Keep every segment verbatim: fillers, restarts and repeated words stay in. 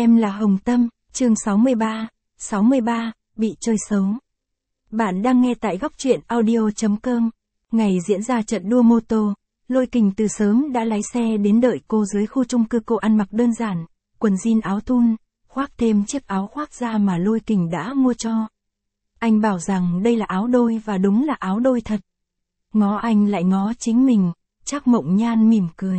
Em là Hồng Tâm, chương sáu mươi ba, sáu mươi ba, bị chơi xấu. Bạn đang nghe tại góc truyện audio chấm com. Ngày diễn ra trận đua mô tô, Lôi Kình từ sớm đã lái xe đến đợi cô dưới khu chung cư. Cô ăn mặc đơn giản, quần jean áo thun, khoác thêm chiếc áo khoác da mà Lôi Kình đã mua cho. Anh bảo rằng đây là áo đôi và đúng là áo đôi thật. Ngó anh lại ngó chính mình, Trác Mộng Nhan mỉm cười.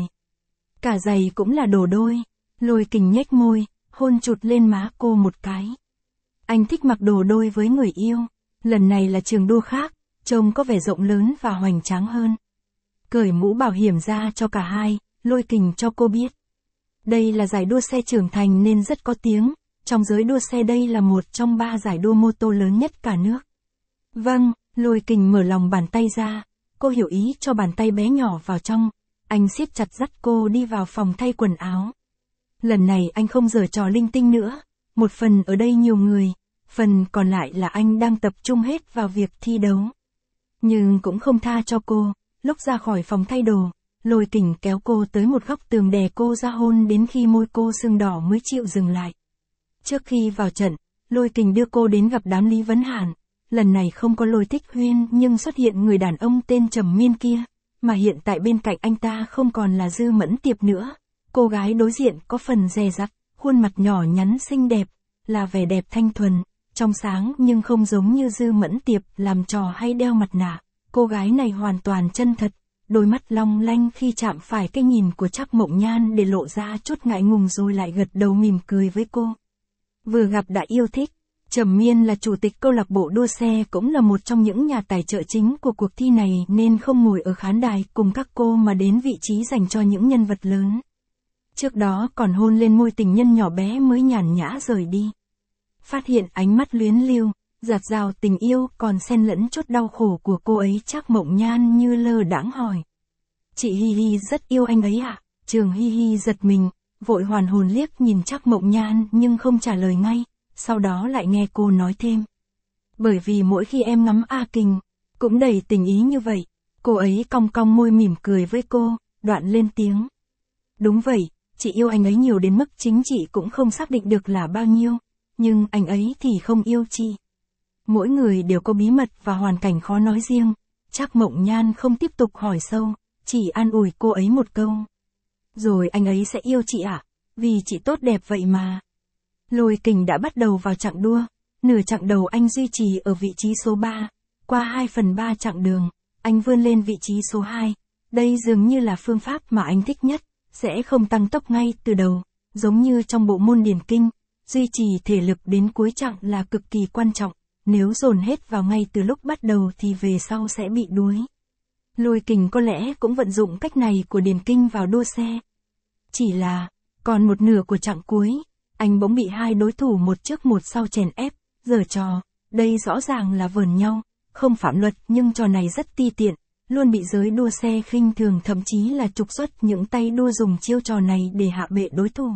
Cả giày cũng là đồ đôi. Lôi Kình nhếch môi, hôn chụt lên má cô một cái. Anh thích mặc đồ đôi với người yêu. Lần này là trường đua khác, trông có vẻ rộng lớn và hoành tráng hơn. Cởi mũ bảo hiểm ra cho cả hai, Lôi Kình cho cô biết. Đây là giải đua xe trưởng thành nên rất có tiếng. Trong giới đua xe đây là một trong ba giải đua mô tô lớn nhất cả nước. Vâng, Lôi Kình mở lòng bàn tay ra. Cô hiểu ý cho bàn tay bé nhỏ vào trong. Anh siết chặt dắt cô đi vào phòng thay quần áo. Lần này anh không giở trò linh tinh nữa. Một phần ở đây nhiều người, phần còn lại là anh đang tập trung hết vào việc thi đấu. Nhưng cũng không tha cho cô. Lúc ra khỏi phòng thay đồ, Lôi Kình kéo cô tới một góc tường đè cô ra hôn đến khi môi cô sưng đỏ mới chịu dừng lại. Trước khi vào trận, Lôi Kình đưa cô đến gặp đám Lý Vấn Hàn. Lần này không có Lôi Tích Huyên nhưng xuất hiện người đàn ông tên Trầm Miên kia, mà hiện tại bên cạnh anh ta không còn là Dư Mẫn Tiệp nữa. Cô gái đối diện có phần dè dặt, khuôn mặt nhỏ nhắn xinh đẹp, là vẻ đẹp thanh thuần, trong sáng nhưng không giống như Dư Mẫn Tiệp làm trò hay đeo mặt nạ. Cô gái này hoàn toàn chân thật, đôi mắt long lanh khi chạm phải cái nhìn của Trác Mộng Nhan để lộ ra chút ngại ngùng rồi lại gật đầu mỉm cười với cô. Vừa gặp đã yêu thích. Trầm Miên là chủ tịch câu lạc bộ đua xe, cũng là một trong những nhà tài trợ chính của cuộc thi này nên không ngồi ở khán đài cùng các cô mà đến vị trí dành cho những nhân vật lớn. Trước đó còn hôn lên môi tình nhân nhỏ bé mới nhàn nhã rời đi. Phát hiện ánh mắt luyến lưu, dạt dào tình yêu còn xen lẫn chút đau khổ của cô ấy, Trác Mộng Nhan như lơ đãng hỏi. Chị Hi Hi rất yêu anh ấy ạ? À? Trường Hi Hi giật mình, vội hoàn hồn liếc nhìn Trác Mộng Nhan nhưng không trả lời ngay, sau đó lại nghe cô nói thêm. Bởi vì mỗi khi em ngắm A Kình, cũng đầy tình ý như vậy. Cô ấy cong cong môi mỉm cười với cô, đoạn lên tiếng. Đúng vậy, chị yêu anh ấy nhiều đến mức chính chị cũng không xác định được là bao nhiêu, nhưng anh ấy thì không yêu chị. Mỗi người đều có bí mật và hoàn cảnh khó nói riêng. Trác Mộng Nhan không tiếp tục hỏi sâu, chỉ an ủi cô ấy một câu. Rồi anh ấy sẽ yêu chị ạ, à? Vì chị tốt đẹp vậy mà. Lôi Kình đã bắt đầu vào chặng đua. Nửa chặng đầu anh duy trì ở vị trí số ba. Qua hai phần ba chặng đường, anh vươn lên vị trí số hai. Đây dường như là phương pháp mà anh thích nhất. Sẽ không tăng tốc ngay từ đầu. Giống như trong bộ môn điền kinh, duy trì thể lực đến cuối chặng là cực kỳ quan trọng. Nếu dồn hết vào ngay từ lúc bắt đầu thì về sau sẽ bị đuối. Lôi Kình có lẽ cũng vận dụng cách này của điền kinh vào đua xe. Chỉ là, còn một nửa của chặng cuối, anh bỗng bị hai đối thủ một trước một sau chèn ép, giở trò. Đây rõ ràng là vờn nhau, không phạm luật nhưng trò này rất ti tiện, luôn bị giới đua xe khinh thường, thậm chí là trục xuất những tay đua dùng chiêu trò này để hạ bệ đối thủ.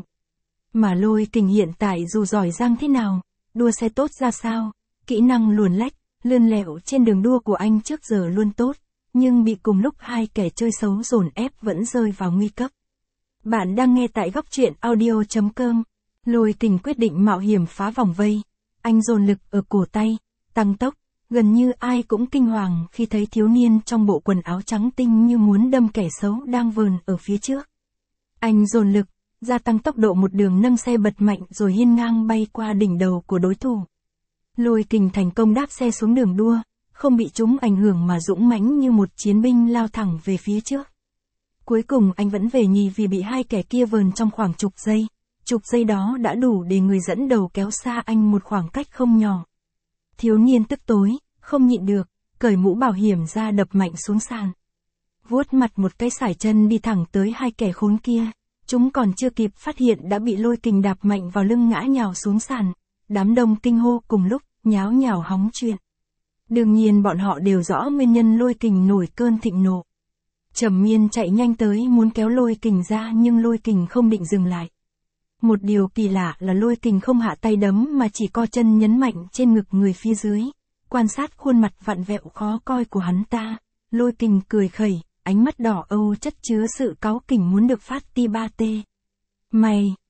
Mà Lôi Kình hiện tại dù giỏi giang thế nào, đua xe tốt ra sao, kỹ năng luồn lách, lươn lẹo trên đường đua của anh trước giờ luôn tốt, nhưng bị cùng lúc hai kẻ chơi xấu dồn ép vẫn rơi vào nguy cấp. Bạn đang nghe tại góc truyện audio chấm com. Lôi Kình quyết định mạo hiểm phá vòng vây. Anh dồn lực ở cổ tay, tăng tốc, gần như ai cũng kinh hoàng khi thấy thiếu niên trong bộ quần áo trắng tinh như muốn đâm kẻ xấu đang vờn ở phía trước. Anh dồn lực, gia tăng tốc độ một đường nâng xe bật mạnh rồi hiên ngang bay qua đỉnh đầu của đối thủ. Lôi Kình thành công đáp xe xuống đường đua, không bị chúng ảnh hưởng mà dũng mãnh như một chiến binh lao thẳng về phía trước. Cuối cùng anh vẫn về nhì vì bị hai kẻ kia vờn trong khoảng chục giây. Chục giây đó đã đủ để người dẫn đầu kéo xa anh một khoảng cách không nhỏ. Thiếu niên tức tối, không nhịn được, cởi mũ bảo hiểm ra đập mạnh xuống sàn. Vuốt mặt một cái sải chân đi thẳng tới hai kẻ khốn kia. Chúng còn chưa kịp phát hiện đã bị Lôi Kình đạp mạnh vào lưng ngã nhào xuống sàn. Đám đông kinh hô cùng lúc, nháo nhào hóng chuyện. Đương nhiên bọn họ đều rõ nguyên nhân Lôi Kình nổi cơn thịnh nộ. Trầm Miên chạy nhanh tới muốn kéo Lôi Kình ra nhưng Lôi Kình không định dừng lại. Một điều kỳ lạ là Lôi Kình không hạ tay đấm mà chỉ co chân nhấn mạnh trên ngực người phía dưới. Quan sát khuôn mặt vặn vẹo khó coi của hắn ta, Lôi Kình cười khẩy, ánh mắt đỏ âu chất chứa sự cáu kỉnh muốn được phát ti ba tê. Mày,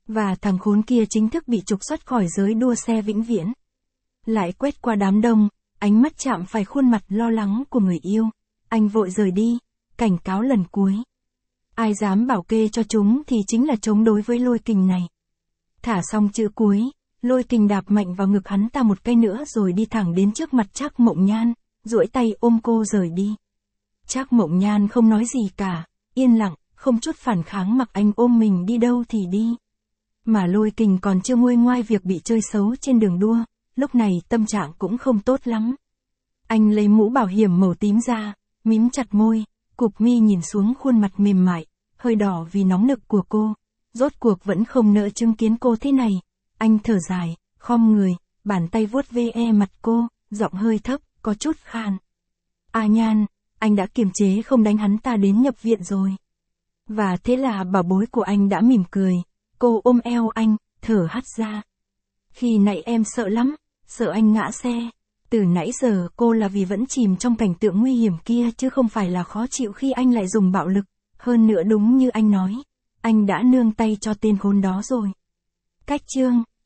Và thằng khốn kia chính thức bị trục xuất khỏi giới đua xe vĩnh viễn. Lại quét qua đám đông, ánh mắt chạm phải khuôn mặt lo lắng của người yêu. Anh vội rời đi, cảnh cáo lần cuối. Ai dám bảo kê cho chúng thì chính là chống đối với Lôi Kình này. Thả xong chữ cuối, Lôi Kình đạp mạnh vào ngực hắn ta một cái nữa rồi đi thẳng đến trước mặt Trác Mộng Nhan, duỗi tay ôm cô rời đi. Trác Mộng Nhan không nói gì cả, yên lặng, không chút phản kháng mặc anh ôm mình đi đâu thì đi. Mà Lôi Kình còn chưa nguôi ngoai việc bị chơi xấu trên đường đua, lúc này tâm trạng cũng không tốt lắm. Anh lấy mũ bảo hiểm màu tím ra, mím chặt môi, cụp mi nhìn xuống khuôn mặt mềm mại, hơi đỏ vì nóng nực của cô. Rốt cuộc vẫn không nỡ chứng kiến cô thế này. Anh thở dài, khom người, bàn tay vuốt ve mặt cô, giọng hơi thấp, có chút khan. À Nhan, anh đã kiềm chế không đánh hắn ta đến nhập viện rồi. Và thế là bảo bối của anh đã mỉm cười. Cô ôm eo anh, thở hắt ra. Khi nãy em sợ lắm, sợ anh ngã xe. Từ nãy giờ cô là vì vẫn chìm trong cảnh tượng nguy hiểm kia chứ không phải là khó chịu khi anh lại dùng bạo lực. Hơn nữa đúng như anh nói, anh đã nương tay cho tên khốn đó rồi. Cách chương